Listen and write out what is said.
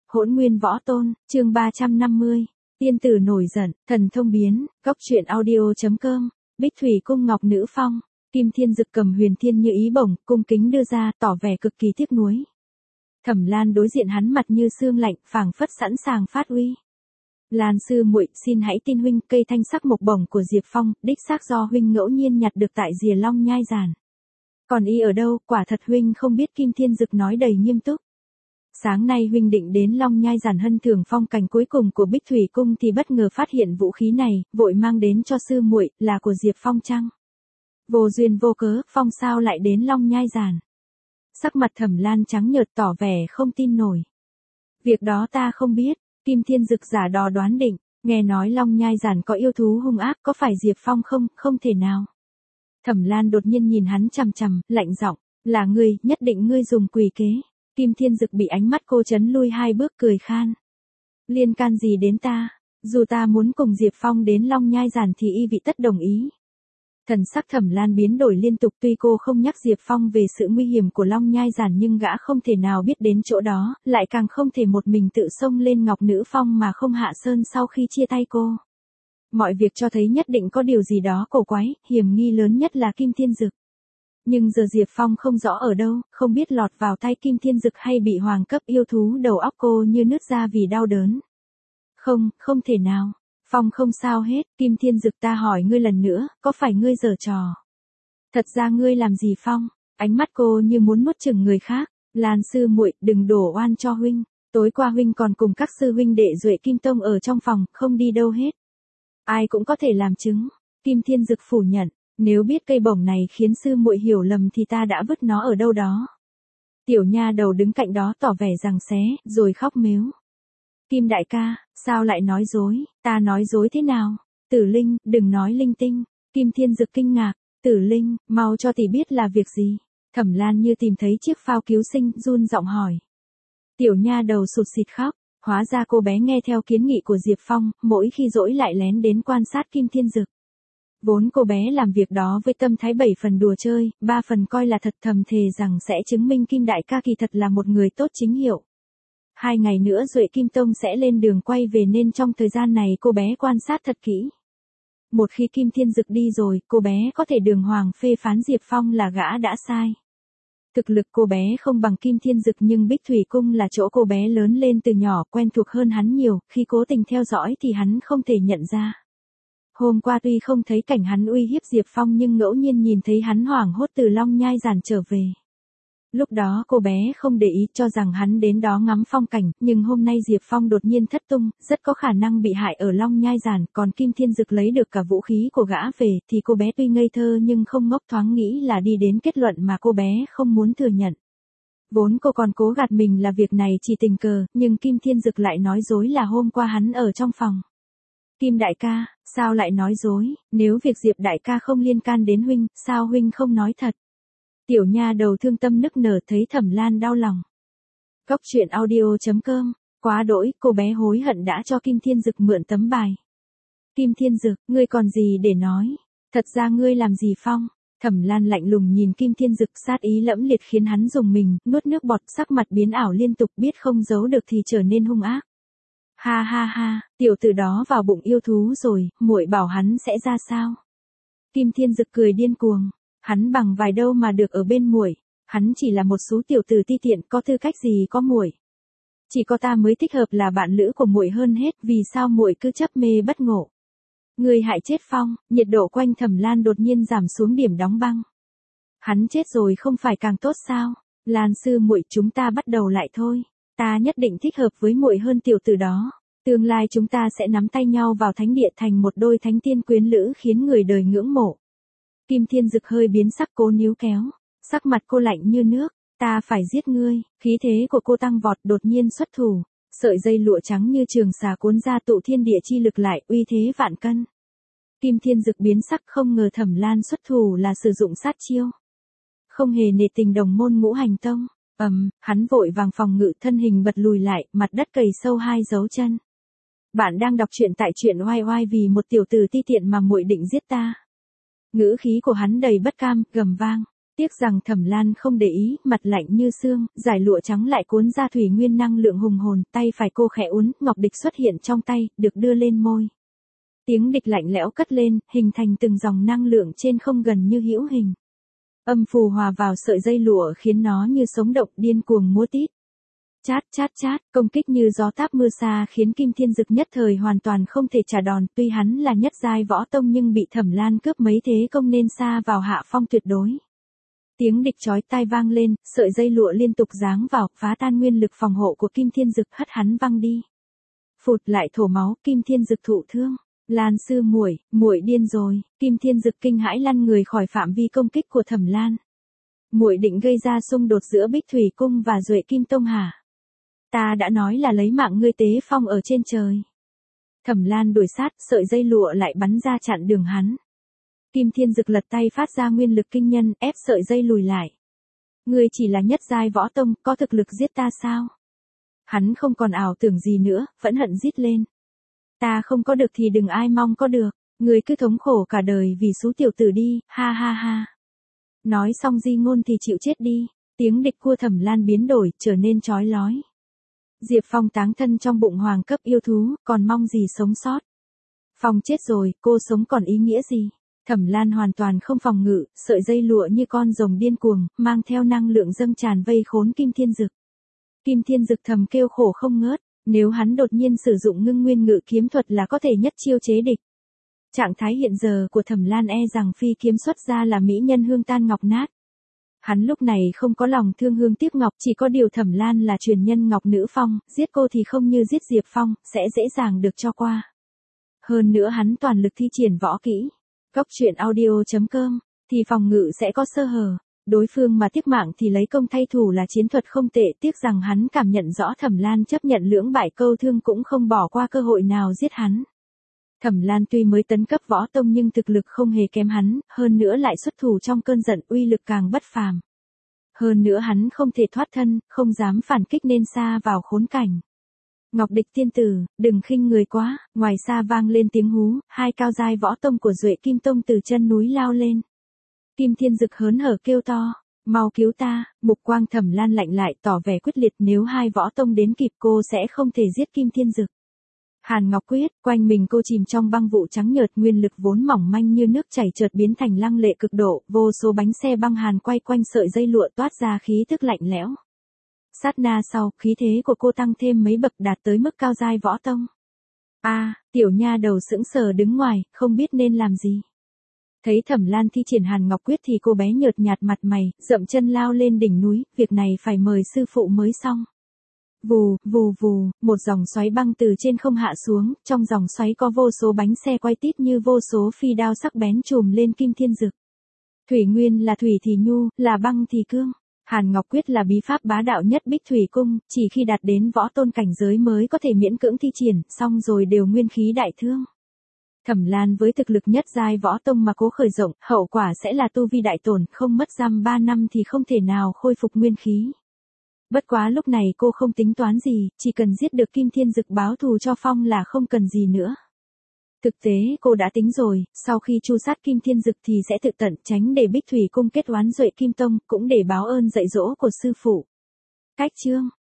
Hỗn Nguyên Võ Tôn, chương 350. Tiên tử nổi giận, thần thông biến, góc truyện audio.com. Bích Thủy cung Ngọc Nữ Phong, Kim Thiên Dực cầm Huyền Thiên Như Ý bổng, cung kính đưa ra, tỏ vẻ cực kỳ tiếc nuối. Thẩm Lan đối diện hắn mặt như xương lạnh, phảng phất sẵn sàng phát uy. Lan sư muội, xin hãy tin huynh, cây thanh sắc mộc bổng của Diệp Phong, đích xác do huynh ngẫu nhiên nhặt được tại rìa Long Nhai Giản. Còn y ở đâu, quả thật huynh không biết. Kim Thiên Dực nói đầy nghiêm túc. Sáng nay huynh định đến Long Nhai Giản hân thưởng phong cảnh cuối cùng của Bích Thủy cung thì bất ngờ phát hiện vũ khí này, vội mang đến cho sư muội, là của Diệp Phong chăng? Vô duyên vô cớ, Phong sao lại đến Long Nhai Giản? Sắc mặt Thẩm Lan trắng nhợt, tỏ vẻ không tin nổi. Việc đó ta không biết. Kim Thiên Dực giả đò đoán định, nghe nói Long Nhai Giản có yêu thú hung ác, có phải Diệp Phong không? Không thể nào. Thẩm Lan đột nhiên nhìn hắn chằm chằm, lạnh giọng, là ngươi, nhất định ngươi dùng quỷ kế. Kim Thiên Dực bị ánh mắt cô chấn lui hai bước, cười khan. Liên can gì đến ta? Dù ta muốn cùng Diệp Phong đến Long Nhai Giản thì y vị tất đồng ý. Thần sắc Thẩm Lan biến đổi liên tục, tuy cô không nhắc Diệp Phong về sự nguy hiểm của Long Nhai Giản nhưng gã không thể nào biết đến chỗ đó, lại càng không thể một mình tự xông lên Ngọc Nữ Phong mà không hạ sơn sau khi chia tay cô. Mọi việc cho thấy nhất định có điều gì đó cổ quái, hiểm nghi lớn nhất là Kim Thiên Dực. Nhưng giờ Diệp Phong không rõ ở đâu, không biết lọt vào tay Kim Thiên Dực hay bị hoàng cấp yêu thú. Đầu óc cô như nứt ra vì đau đớn. Không thể nào. Phong không sao hết. Kim Thiên Dực, ta hỏi ngươi lần nữa, có phải ngươi giở trò? Thật ra ngươi làm gì Phong? Ánh mắt cô như muốn nuốt chửng người khác. Lan sư muội, đừng đổ oan cho huynh. Tối qua huynh còn cùng các sư huynh đệ Duệ Kim Tông ở trong phòng, không đi đâu hết. Ai cũng có thể làm chứng. Kim Thiên Dực phủ nhận. Nếu biết cây bổng này khiến sư muội hiểu lầm thì ta đã vứt nó ở đâu đó. Tiểu nha đầu đứng cạnh đó tỏ vẻ giằng xé, rồi khóc mếu. Kim đại ca, sao lại nói dối? Ta nói dối thế nào? Tử Linh, đừng nói linh tinh. Kim Thiên Dực kinh ngạc. Tử Linh, mau cho tỷ biết là việc gì? Thẩm Lan như tìm thấy chiếc phao cứu sinh, run giọng hỏi. Tiểu nha đầu sụt sịt khóc. Hóa ra cô bé nghe theo kiến nghị của Diệp Phong, mỗi khi rỗi lại lén đến quan sát Kim Thiên Dực. Vốn cô bé làm việc đó với tâm thái 7 phần đùa chơi, 3 phần coi là thật, thầm thề rằng sẽ chứng minh Kim đại ca kỳ thật là một người tốt chính hiệu. 2 ngày nữa Duệ Kim Tông sẽ lên đường quay về nên trong thời gian này cô bé quan sát thật kỹ. Một khi Kim Thiên Dực đi rồi, cô bé có thể đường hoàng phê phán Diệp Phong là gã đã sai. Thực lực cô bé không bằng Kim Thiên Dực nhưng Bích Thủy cung là chỗ cô bé lớn lên từ nhỏ, quen thuộc hơn hắn nhiều, khi cố tình theo dõi thì hắn không thể nhận ra. Hôm qua tuy không thấy cảnh hắn uy hiếp Diệp Phong nhưng ngẫu nhiên nhìn thấy hắn hoảng hốt từ Long Nhai Giản trở về. Lúc đó cô bé không để ý, cho rằng hắn đến đó ngắm phong cảnh, nhưng hôm nay Diệp Phong đột nhiên thất tung, rất có khả năng bị hại ở Long Nhai Giản, còn Kim Thiên Dực lấy được cả vũ khí của gã về, thì cô bé tuy ngây thơ nhưng không ngốc, thoáng nghĩ là đi đến kết luận mà cô bé không muốn thừa nhận. Vốn cô còn cố gạt mình là việc này chỉ tình cờ, nhưng Kim Thiên Dực lại nói dối là hôm qua hắn ở trong phòng. Kim đại ca, sao lại nói dối? Nếu việc Diệp đại ca không liên can đến huynh, sao huynh không nói thật? Tiểu nha đầu thương tâm nức nở, thấy Thẩm Lan đau lòng. Góc truyện audio.com. Quá đỗi, cô bé hối hận đã cho Kim Thiên Dực mượn tấm bài. Kim Thiên Dực, ngươi còn gì để nói? Thật ra ngươi làm gì Phong? Thẩm Lan lạnh lùng nhìn Kim Thiên Dực, sát ý lẫm liệt khiến hắn rùng mình, nuốt nước bọt, sắc mặt biến ảo liên tục, biết không giấu được thì trở nên hung ác. Ha ha ha, tiểu tử đó vào bụng yêu thú rồi, muội bảo hắn sẽ ra sao? Kim Thiên Dực cười điên cuồng, hắn bằng vài đâu mà được ở bên muội, hắn chỉ là một số tiểu tử ti tiện, có tư cách gì có muội? Chỉ có ta mới thích hợp là bạn lữ của muội hơn hết, vì sao muội cứ chấp mê bất ngộ? Người hại chết Phong. Nhiệt độ quanh Thẩm Lan đột nhiên giảm xuống điểm đóng băng. Hắn chết rồi không phải càng tốt sao? Lan sư muội, chúng ta bắt đầu lại thôi. Ta nhất định thích hợp với muội hơn tiểu tử đó. Tương lai chúng ta sẽ nắm tay nhau vào thánh địa thành một đôi thánh tiên quyến lữ khiến người đời ngưỡng mộ. Kim Thiên Dực hơi biến sắc, cố níu kéo. Sắc mặt cô lạnh như nước. Ta phải giết ngươi. Khí thế của cô tăng vọt, đột nhiên xuất thủ. Sợi dây lụa trắng như trường xà cuốn ra tụ thiên địa chi lực lại, uy thế vạn cân. Kim Thiên Dực biến sắc, không ngờ Thẩm Lan xuất thủ là sử dụng sát chiêu. Không hề nể tình đồng môn Ngũ Hành Tông. Hắn vội vàng phòng ngự, thân hình bật lùi lại, mặt đất cày sâu 2 dấu chân. Bạn đang đọc truyện tại truyện oai oai, vì một tiểu tử ti tiện mà muội định giết ta. Ngữ khí của hắn đầy bất cam, gầm vang. Tiếc rằng Thẩm Lan không để ý, mặt lạnh như xương, giải lụa trắng lại cuốn ra thủy nguyên năng lượng hùng hồn, tay phải cô khẽ uốn, ngọc địch xuất hiện trong tay, được đưa lên môi. Tiếng địch lạnh lẽo cất lên, hình thành từng dòng năng lượng trên không gần như hữu hình. Âm phù hòa vào sợi dây lụa khiến nó như sống động điên cuồng múa tít. Chát chát chát, công kích như gió táp mưa xa khiến Kim Thiên Dực nhất thời hoàn toàn không thể trả đòn, tuy hắn là nhất giai võ tông nhưng bị Thẩm Lan cướp mấy thế công nên xa vào hạ phong tuyệt đối. Tiếng địch chói tai vang lên, sợi dây lụa liên tục giáng vào, phá tan nguyên lực phòng hộ của Kim Thiên Dực, hất hắn văng đi. Phụt lại thổ máu, Kim Thiên Dực thụ thương. Lan sư muội, muội điên rồi. Kim Thiên Dực kinh hãi lăn người khỏi phạm vi công kích của Thẩm Lan. Muội định gây ra xung đột giữa Bích Thủy cung và Duệ Kim tông hả? Ta đã nói là lấy mạng ngươi Tế Phong ở trên trời. Thẩm Lan đuổi sát, sợi dây lụa lại bắn ra chặn đường hắn. Kim Thiên Dực lật tay phát ra nguyên lực kinh nhân, ép sợi dây lùi lại. Ngươi chỉ là nhất giai võ tông, có thực lực giết ta sao? Hắn không còn ảo tưởng gì nữa, vẫn hận rít lên. Ta không có được thì đừng ai mong có được, ngươi cứ thống khổ cả đời vì số tiểu tử đi, ha ha ha. Nói xong di ngôn thì chịu chết đi, tiếng địch cua Thẩm Lan biến đổi, trở nên chói lói. Diệp Phong táng thân trong bụng hoàng cấp yêu thú, còn mong gì sống sót. Phong chết rồi, cô sống còn ý nghĩa gì? Thẩm Lan hoàn toàn không phòng ngự, sợi dây lụa như con rồng điên cuồng, mang theo năng lượng dâng tràn vây khốn Kim Thiên Dực. Kim Thiên Dực thầm kêu khổ không ngớt, nếu hắn đột nhiên sử dụng ngưng nguyên ngự kiếm thuật là có thể nhất chiêu chế địch. Trạng thái hiện giờ của Thẩm Lan e rằng phi kiếm xuất ra là mỹ nhân hương tan ngọc nát. Hắn lúc này không có lòng thương hương tiếc ngọc, chỉ có điều Thẩm Lan là truyền nhân Ngọc Nữ Phong, giết cô thì không như giết Diệp Phong, sẽ dễ dàng được cho qua. Hơn nữa hắn toàn lực thi triển võ kỹ. Góc truyện audio.com, thì phòng ngự sẽ có sơ hở. Đối phương mà tiếc mạng thì lấy công thay thủ là chiến thuật không tệ, tiếc rằng hắn cảm nhận rõ Thẩm Lan chấp nhận lưỡng bại câu thương cũng không bỏ qua cơ hội nào giết hắn. Thẩm Lan tuy mới tấn cấp võ tông nhưng thực lực không hề kém hắn, hơn nữa lại xuất thủ trong cơn giận, uy lực càng bất phàm. Hơn nữa hắn không thể thoát thân, không dám phản kích nên xa vào khốn cảnh. Ngọc Địch tiên tử, đừng khinh người quá, ngoài xa vang lên tiếng hú, hai cao giai võ tông của Duệ Kim tông từ chân núi lao lên. Kim Thiên Dực hớn hở kêu to, mau cứu ta, mục quang Thẩm Lan lạnh lại tỏ vẻ quyết liệt, nếu hai võ tông đến kịp cô sẽ không thể giết Kim Thiên Dực. Hàn Ngọc Quyết, quanh mình cô chìm trong băng vụ trắng nhợt, nguyên lực vốn mỏng manh như nước chảy chợt biến thành lăng lệ cực độ, vô số bánh xe băng hàn quay quanh sợi dây lụa toát ra khí tức lạnh lẽo. Sát na sau, khí thế của cô tăng thêm mấy bậc đạt tới mức cao giai võ tông. Tiểu nha đầu sững sờ đứng ngoài, không biết nên làm gì. Thấy Thẩm Lan thi triển Hàn Ngọc Quyết thì cô bé nhợt nhạt mặt mày, dậm chân lao lên đỉnh núi, việc này phải mời sư phụ mới xong. Vù, vù vù, một dòng xoáy băng từ trên không hạ xuống, trong dòng xoáy có vô số bánh xe quay tít như vô số phi đao sắc bén chùm lên Kim Thiên Dực. Thủy nguyên là thủy thì nhu, là băng thì cương. Hàn Ngọc Quyết là bí pháp bá đạo nhất Bích Thủy cung, chỉ khi đạt đến võ tôn cảnh giới mới có thể miễn cưỡng thi triển, xong rồi đều nguyên khí đại thương. Thẩm Lan với thực lực nhất giai võ tông mà cố khởi rộng, hậu quả sẽ là tu vi đại tổn, không mất dăm 3 năm thì không thể nào khôi phục nguyên khí. Bất quá lúc này cô không tính toán gì, chỉ cần giết được Kim Thiên Dực báo thù cho Phong là không cần gì nữa. Thực tế cô đã tính rồi, sau khi tru sát Kim Thiên Dực thì sẽ tự tận, tránh để Bích Thủy cung kết oán Duệ Kim tông, cũng để báo ơn dạy dỗ của sư phụ. Cách chương